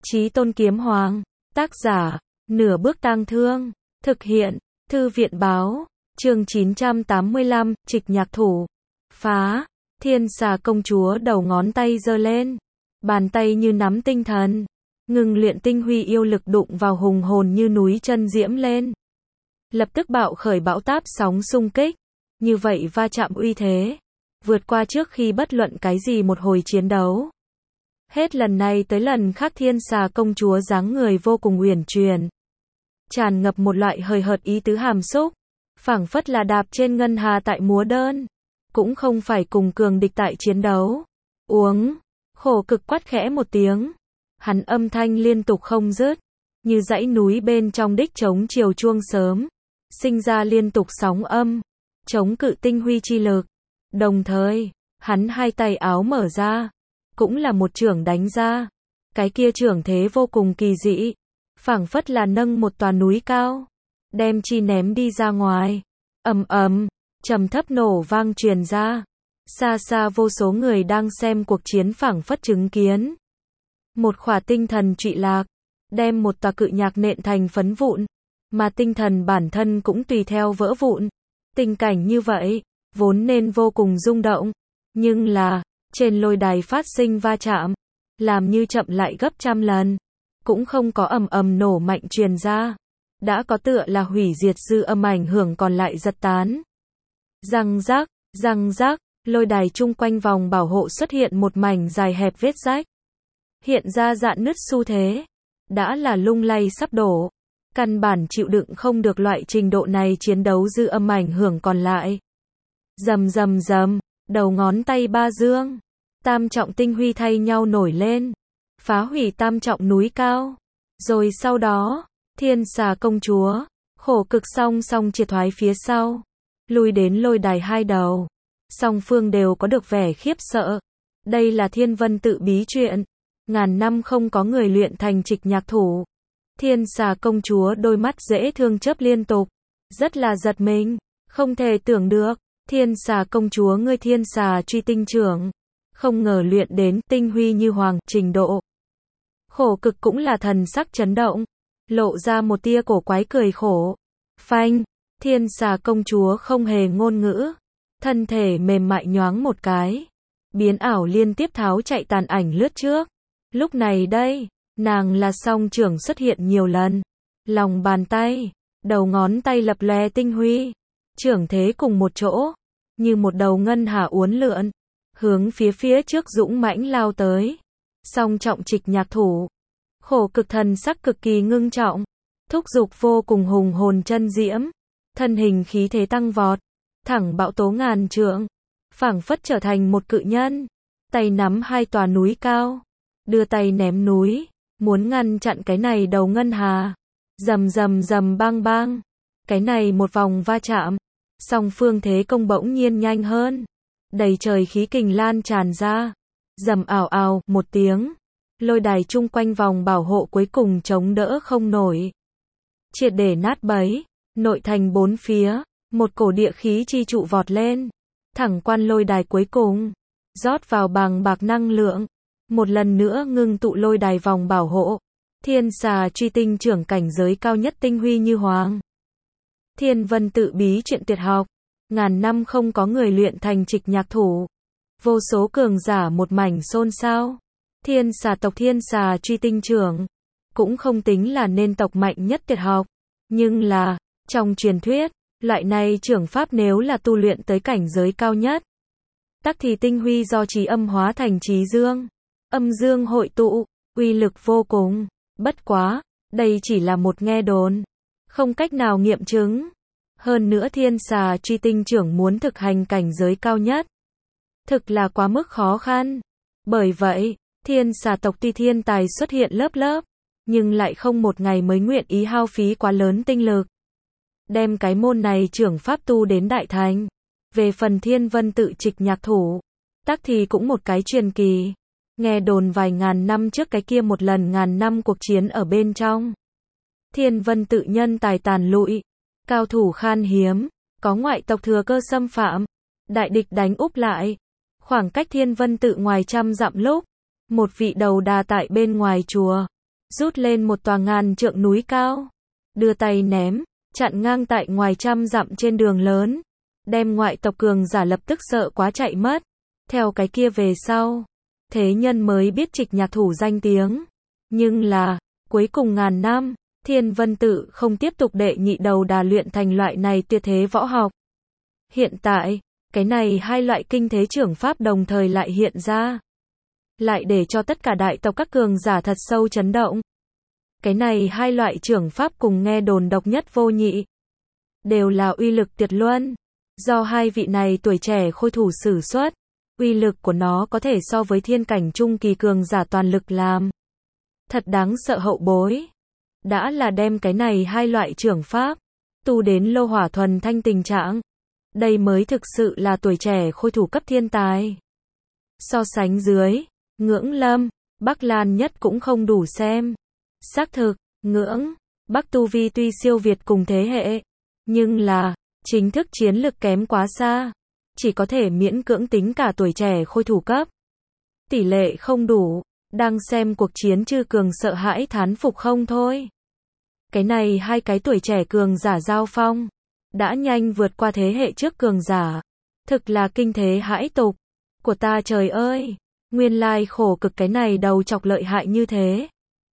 Chí Tôn Kiếm Hoàng. Tác giả, Nửa Bước Tang Thương. Thực hiện, Thư viện Báo. Chương 985, Trịch Nhạc Thủ. Phá. Thiên Xà công chúa đầu ngón tay giơ lên. Bàn tay như nắm tinh thần. Ngừng luyện tinh huy yêu lực đụng vào hùng hồn như núi chân diễm lên. Lập tức bạo khởi bão táp sóng xung kích. Như vậy va chạm uy thế. Vượt qua trước khi bất luận cái gì một hồi chiến đấu. Hết lần này tới lần khác Thiên Xà công chúa dáng người vô cùng uyển chuyển. Tràn ngập một loại hời hợt ý tứ hàm xúc. Phảng phất là đạp trên ngân hà tại múa đơn. Cũng không phải cùng cường địch tại chiến đấu. Uống. Khổ cực quát khẽ một tiếng. Hắn âm thanh liên tục không dứt. Như dãy núi bên trong đích chống chiều chuông sớm. Sinh ra liên tục sóng âm. Chống cự tinh huy chi lực. Đồng thời, hắn hai tay áo mở ra. Cũng là một chưởng đánh ra. Cái kia chưởng thế vô cùng kỳ dị. Phảng phất là nâng một tòa núi cao. Đem chi ném đi ra ngoài. Ầm ầm, trầm thấp nổ vang truyền ra. Xa xa vô số người đang xem cuộc chiến phảng phất chứng kiến. Một khỏa tinh thần trụy lạc. Đem một tòa cự nhạc nện thành phấn vụn. Mà tinh thần bản thân cũng tùy theo vỡ vụn. Tình cảnh như vậy, vốn nên vô cùng rung động. Nhưng là, trên lôi đài phát sinh va chạm. Làm như chậm lại gấp trăm lần. Cũng không có ầm ầm nổ mạnh truyền ra. Đã có tựa là hủy diệt dư âm ảnh hưởng còn lại giật tán. Răng rác, lôi đài chung quanh vòng bảo hộ xuất hiện một mảnh dài hẹp vết rách. Hiện ra rạn nứt xu thế. Đã là lung lay sắp đổ. Căn bản chịu đựng không được loại trình độ này chiến đấu dư âm ảnh hưởng còn lại. Rầm, đầu ngón tay ba dương. Tam trọng tinh huy thay nhau nổi lên. Phá hủy tam trọng núi cao. Rồi sau đó, Thiên Xà công chúa, khổ cực song triệt thoái phía sau. Lùi đến lôi đài hai đầu. Song phương đều có được vẻ khiếp sợ. Đây là Thiên Vân tự bí chuyện. Ngàn năm không có người luyện thành trịch nhạc thủ. Thiên Xà công chúa đôi mắt dễ thương chớp liên tục. Rất là giật mình. Không thể tưởng được. Thiên Xà công chúa ngươi Thiên Xà truy tinh trưởng. Không ngờ luyện đến tinh huy như hoàng trình độ. Khổ cực cũng là thần sắc chấn động. Lộ ra một tia cổ quái cười khổ. Phanh. Thiên Xà công chúa không hề ngôn ngữ. Thân thể mềm mại nhoáng một cái. Biến ảo liên tiếp tháo chạy tàn ảnh lướt trước. Lúc này đây, nàng là song trưởng xuất hiện nhiều lần. Lòng bàn tay, đầu ngón tay lập lòe tinh huy. Trưởng thế cùng một chỗ. Như một đầu ngân hà uốn lượn. Hướng phía trước dũng mãnh lao tới. Song trọng trịch nhạc thủ. Khổ cực thần sắc cực kỳ ngưng trọng. Thúc giục vô cùng hùng hồn chân diễm. Thân hình khí thế tăng vọt. Thẳng bạo tố ngàn trượng. Phảng phất trở thành một cự nhân. Tay nắm hai tòa núi cao. Đưa tay ném núi. Muốn ngăn chặn cái này đầu ngân hà. Rầm bang. Cái này một vòng va chạm. Song phương thế công bỗng nhiên nhanh hơn. Đầy trời khí kình lan tràn ra. Rầm ào một tiếng. Lôi đài chung quanh vòng bảo hộ cuối cùng chống đỡ không nổi. Triệt để nát bấy. Nội thành bốn phía. Một cổ địa khí chi trụ vọt lên. Thẳng quan lôi đài cuối cùng. Rót vào bàng bạc năng lượng. Một lần nữa ngưng tụ lôi đài vòng bảo hộ. Thiên Xà truy tinh trưởng cảnh giới cao nhất tinh huy như hoàng. Thiên Vân tự bí chuyện tuyệt học. Ngàn năm không có người luyện thành trịch nhạc thủ. Vô số cường giả một mảnh xôn xao. Thiên Xà tộc Thiên Xà truy tinh trưởng. Cũng không tính là nên tộc mạnh nhất tuyệt học. Nhưng là, trong truyền thuyết, loại này trưởng pháp nếu là tu luyện tới cảnh giới cao nhất. Tắc thì tinh huy do trí âm hóa thành trí dương. Âm dương hội tụ, uy lực vô cùng. Bất quá, đây chỉ là một nghe đồn. Không cách nào nghiệm chứng. Hơn nữa Thiên Xà truy tinh trưởng muốn thực hành cảnh giới cao nhất. Thực là quá mức khó khăn. Bởi vậy, Thiên Xà tộc tuy thiên tài xuất hiện lớp. Nhưng lại không một ngày mới nguyện ý hao phí quá lớn tinh lực. Đem cái môn này trưởng pháp tu đến đại thành. Về phần Thiên Vân tự trịch nhạc thủ. Tắc thì cũng một cái truyền kỳ. Nghe đồn vài ngàn năm trước cái kia một lần ngàn năm cuộc chiến ở bên trong. Thiên Vân tự nhân tài tàn lụi. Cao thủ khan hiếm. Có ngoại tộc thừa cơ xâm phạm. Đại địch đánh úp lại. Khoảng cách Thiên Vân tự ngoài trăm dặm lúc. Một vị đầu đà tại bên ngoài chùa. rút lên một tòa ngàn trượng núi cao, đưa tay ném, chặn ngang tại ngoài trăm dặm trên đường lớn, đem ngoại tộc cường giả lập tức sợ quá chạy mất. Theo cái kia về sau, thế nhân mới biết Trịch Nhạc Thủ danh tiếng. Nhưng là, cuối cùng ngàn năm, Thiên Vân Tự không tiếp tục đệ nhị đầu đà luyện thành loại này tuyệt thế võ học. Hiện tại, cái này hai loại kinh thế trưởng pháp đồng thời lại hiện ra, lại để cho tất cả đại tộc các cường giả thật sâu chấn động. Cái này hai loại trưởng pháp cùng nghe đồn độc nhất vô nhị, đều là uy lực tuyệt luân, do hai vị này tuổi trẻ khôi thủ sử xuất, uy lực của nó có thể so với thiên cảnh trung kỳ cường giả toàn lực làm. Thật đáng sợ hậu bối. Đã là đem cái này hai loại trưởng pháp tu đến lô hỏa thuần thanh tình trạng. Đây mới thực sự là tuổi trẻ khôi thủ cấp thiên tài. So sánh dưới, Ngưỡng Lâm, Bắc Lan Nhất cũng không đủ xem. Xác thực, Ngưỡng Bắc tu vi tuy siêu việt cùng thế hệ, nhưng là chính thức chiến lực kém quá xa, chỉ có thể miễn cưỡng tính cả tuổi trẻ khôi thủ cấp. Tỷ lệ không đủ, đang xem cuộc chiến chư cường sợ hãi thán phục không thôi. Cái này hai cái tuổi trẻ cường giả giao phong, đã nhanh vượt qua thế hệ trước cường giả. Thực là kinh thế hãi tục. Của ta trời ơi, nguyên lai khổ cực cái này đầu chọc lợi hại như thế.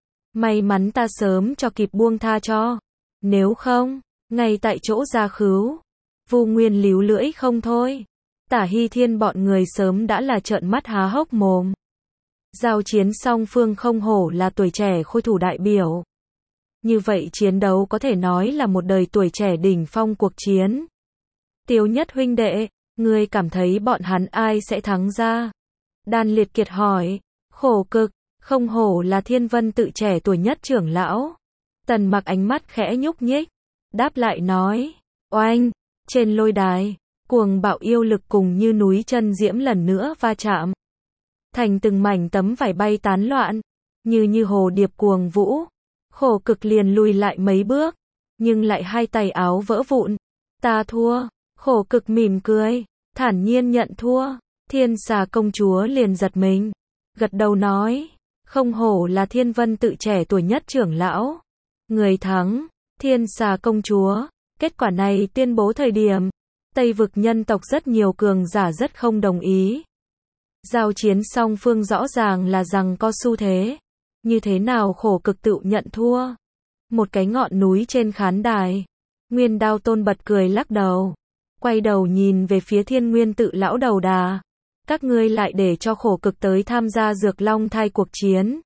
May mắn ta sớm cho kịp buông tha cho. Nếu không, ngay tại chỗ ra khứu. Vu Nguyên líu lưỡi không thôi. Tả Hy Thiên bọn người sớm đã là trợn mắt há hốc mồm. Giao chiến song phương không hổ là tuổi trẻ khôi thủ đại biểu. Như vậy chiến đấu có thể nói là một đời tuổi trẻ đỉnh phong cuộc chiến. Tiếu Nhất huynh đệ, ngươi cảm thấy bọn hắn ai sẽ thắng ra? Đan Liệt Kiệt hỏi. Khổ cực, không hổ là Thiên Vân Tự trẻ tuổi nhất trưởng lão. Tần Mặc ánh mắt khẽ nhúc nhích, đáp lại nói. Oanh, trên lôi đài, cuồng bạo yêu lực cùng như núi chân diễm lần nữa va chạm. Thành từng mảnh tấm vải bay tán loạn, như hồ điệp cuồng vũ. Khổ cực liền lùi lại mấy bước, nhưng lại hai tay áo vỡ vụn. Ta thua. Khổ cực mỉm cười, thản nhiên nhận thua. Thiên Xà công chúa liền giật mình, gật đầu nói, không hổ là Thiên Vân Tự trẻ tuổi nhất trưởng lão. Người thắng, Thiên Xà công chúa. Kết quả này tuyên bố thời điểm, Tây vực nhân tộc rất nhiều cường giả rất không đồng ý. Giao chiến song phương rõ ràng là rằng có xu thế. Như thế nào khổ cực tự nhận thua? Một cái ngọn núi trên khán đài. Nguyên Đao Tôn bật cười lắc đầu. Quay đầu nhìn về phía Thiên Nguyên Tự lão đầu đà. Các ngươi lại để cho khổ cực tới tham gia Dược Long Thai cuộc chiến.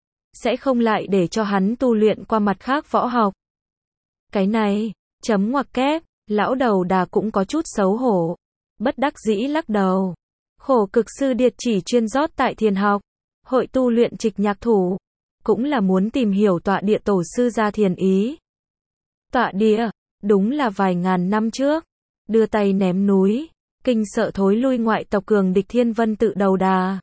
Sẽ không lại để cho hắn tu luyện qua mặt khác võ học. Cái này, chấm ngoặc kép, lão đầu đà cũng có chút xấu hổ. Bất đắc dĩ lắc đầu. Khổ cực sư điệt chỉ chuyên rót tại thiền học. Hội tu luyện Trịch Nhạc Thủ. Cũng là muốn tìm hiểu tọa địa tổ sư gia thiền ý. Tọa địa, đúng là vài ngàn năm trước. Đưa tay ném núi, kinh sợ thối lui ngoại tộc cường địch Thiên Vân Tự đầu đà.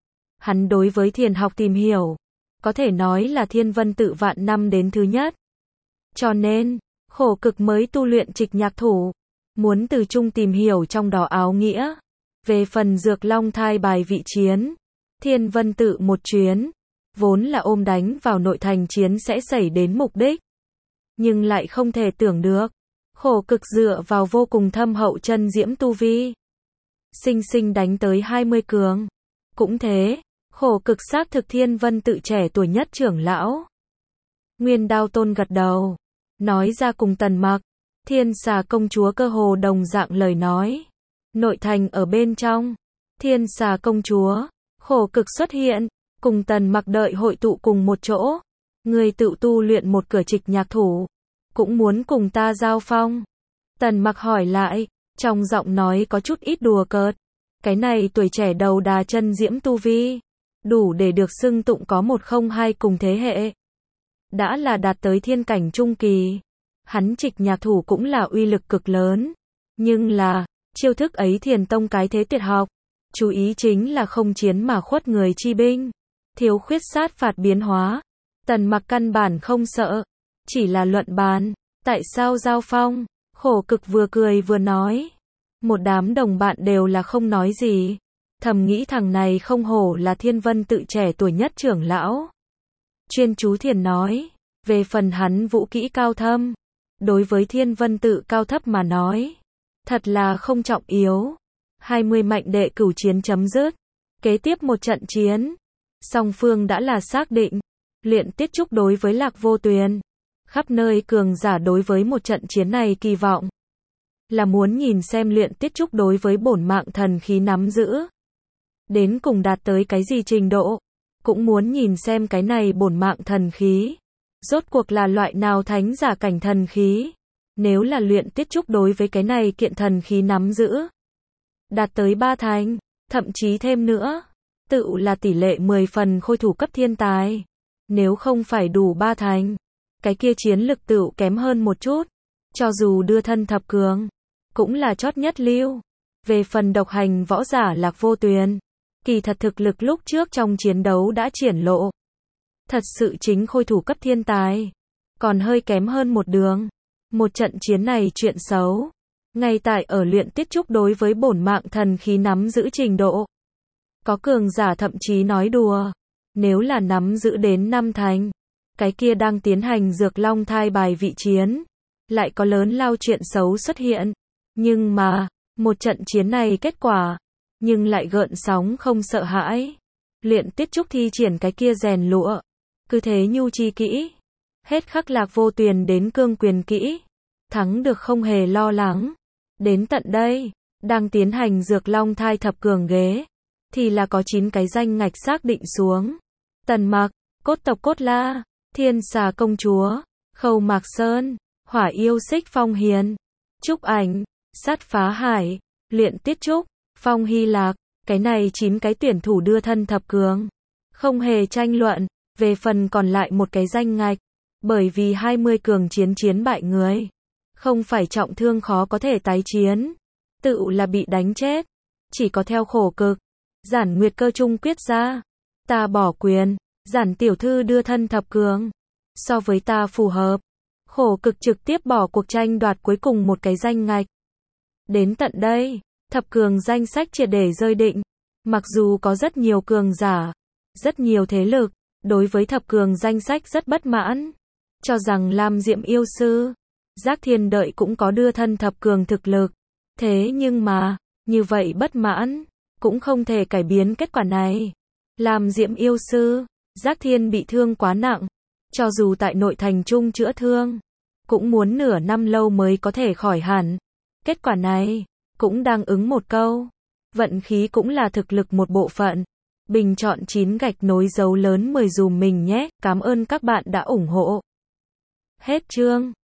Hắn đối với thiền học tìm hiểu, có thể nói là Thiên Vân Tự vạn năm đến thứ nhất. Cho nên, khổ cực mới tu luyện Trịch Nhạc Thủ. Muốn từ chung tìm hiểu trong đó áo nghĩa. Về phần Dược Long Thai bài vị chiến, Thiên Vân Tự một chuyến, vốn là ôm đánh vào nội thành chiến sẽ xảy đến mục đích. Nhưng lại không thể tưởng được, khổ cực dựa vào vô cùng thâm hậu chân diễm tu vi. Sinh sinh đánh tới 20 cường. Cũng thế, khổ cực xác thực Thiên Vân Tự trẻ tuổi nhất trưởng lão. Nguyên Đao Tôn gật đầu, nói ra cùng Tần Mặc, Thiên Xà công chúa cơ hồ đồng dạng lời nói. Nội thành ở bên trong, Thiên Xà công chúa, khổ cực xuất hiện, cùng Tần Mặc đợi hội tụ cùng một chỗ. Người tự tu luyện một cửa Trịch Nhạc Thủ, cũng muốn cùng ta giao phong. Tần Mặc hỏi lại, trong giọng nói có chút ít đùa cợt. Cái này tuổi trẻ đầu đà chân diễm tu vi, đủ để được xưng tụng có 102 cùng thế hệ. Đã là đạt tới thiên cảnh trung kỳ. Hắn Trịch Nhạc Thủ cũng là uy lực cực lớn. Nhưng là, chiêu thức ấy Thiền Tông cái thế tuyệt học. Chú ý chính là không chiến mà khuất người chi binh. Thiếu khuyết sát phạt biến hóa. Tần Mặc căn bản không sợ. Chỉ là luận bàn. Tại sao giao phong? Khổ cực vừa cười vừa nói. Một đám đồng bạn đều là không nói gì. Thầm nghĩ thằng này không hổ là Thiên Vân Tự trẻ tuổi nhất trưởng lão. chuyên chú thiền nói. Về phần hắn vũ kỹ cao thâm, đối với thiên vân tự cao thấp mà nói, thật là không trọng yếu. 20 mạnh đệ cửu chiến chấm dứt. Kế tiếp một trận chiến, song phương đã là xác định. Luyện Tiết Trúc đối với Lạc Vô Tuyền. Khắp nơi cường giả đối với một trận chiến này kỳ vọng là muốn nhìn xem Luyện Tiết Trúc đối với bổn mạng thần khí nắm giữ đến cùng đạt tới cái gì trình độ, cũng muốn nhìn xem cái này bổn mạng thần khí rốt cuộc là loại nào thánh giả cảnh thần khí. Nếu là Luyện Tiết Trúc đối với cái này kiện thần khí nắm giữ đạt tới 3 thành, thậm chí thêm nữa, tự là tỷ lệ 10 phần khôi thủ cấp thiên tài. Nếu không phải đủ 3 thành, cái kia chiến lực tựu kém hơn một chút, cho dù đưa thân thập cường, cũng là chót nhất lưu. Về phần độc hành võ giả Lạc Vô Tuyền, kỳ thật thực lực lúc trước trong chiến đấu đã triển lộ. Thật sự chính khôi thủ cấp thiên tài, còn hơi kém hơn một đường. Một trận chiến này chuyện xấu, ngay tại ở Luyện Tiết Trúc đối với bổn mạng thần khí nắm giữ trình độ. Có cường giả thậm chí nói đùa, nếu là nắm giữ đến 5 thành, cái kia đang tiến hành Dược Long thai bài vị chiến, lại có lớn lao chuyện xấu xuất hiện. Nhưng mà, một trận chiến này kết quả, nhưng lại gợn sóng không sợ hãi. Luyện Tiết Trúc thi triển cái kia rèn lụa, cứ thế nhu chi kỹ, hết khắc Lạc Vô Tuyền đến cương quyền kỹ, thắng được không hề lo lắng. Đến tận đây, đang tiến hành Dược Long thai thập cường ghế, thì là có 9 cái danh ngạch xác định xuống. Tần Mặc, Cốt tộc Cốt La, Thiên Xà công chúa, Khâu Mạc Sơn, Hỏa yêu Xích Phong Hiền, Trúc Ảnh, Sát Phá Hải, Luyện Tiết Trúc, Phong Hy Lạc, cái này 9 cái tuyển thủ đưa thân thập cường, không hề tranh luận. Về phần còn lại một cái danh ngạch, bởi vì 20 cường chiến bại người, không phải trọng thương khó có thể tái chiến, tự là bị đánh chết, chỉ có theo khổ cực. Giản Nguyệt Cơ trung quyết ra, ta bỏ quyền, Giản tiểu thư đưa thân thập cường, so với ta phù hợp. Khổ cực trực tiếp bỏ cuộc tranh đoạt cuối cùng một cái danh ngạch. Đến tận đây, thập cường danh sách triệt để rơi định. Mặc dù có rất nhiều cường giả, rất nhiều thế lực, đối với thập cường danh sách rất bất mãn, cho rằng Lam Diệm yêu sư, Giác Thiên Đợi cũng có đưa thân thập cường thực lực. Thế nhưng mà, như vậy bất mãn, cũng không thể cải biến kết quả này. Lam Diệm yêu sư, Giác Thiên bị thương quá nặng, cho dù tại nội thành trung chữa thương, cũng muốn nửa năm lâu mới có thể khỏi hẳn. Kết quả này, cũng đang ứng một câu, vận khí cũng là thực lực một bộ phận. Bình chọn 9 gạch nối dấu lớn 10 dùm mình nhé, cảm ơn các bạn đã ủng hộ. Hết chương.